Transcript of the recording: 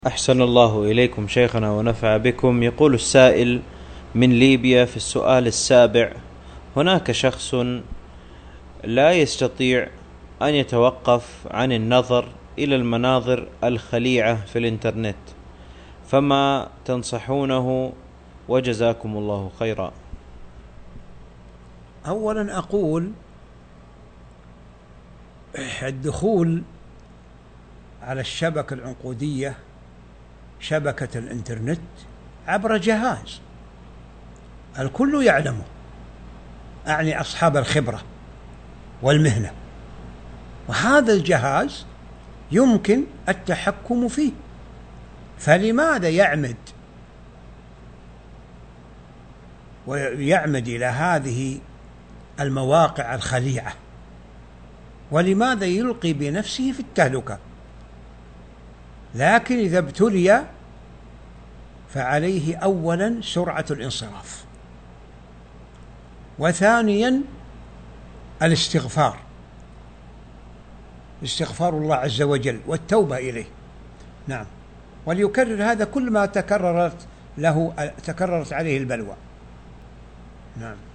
أحسن الله إليكم شيخنا ونفع بكم. يقول السائل من ليبيا في السؤال السابع: هناك شخص لا يستطيع أن يتوقف عن النظر إلى المناظر الخليعة في الإنترنت، فما تنصحونه وجزاكم الله خيرا؟ أولا أقول الدخول على الشبكة العنقودية شبكة الإنترنت عبر جهاز الكل يعلمه، أعني أصحاب الخبرة والمهنة، وهذا الجهاز يمكن التحكم فيه، فلماذا يعمد إلى هذه المواقع الخليعة؟ ولماذا يلقي بنفسه في التهلكة؟ لكن إذا ابتلي فعليه أولا سرعة الانصراف، وثانيا الاستغفار، استغفار الله عز وجل والتوبة إليه. نعم، وليكرر هذا كل ما تكررت عليه البلوى. نعم.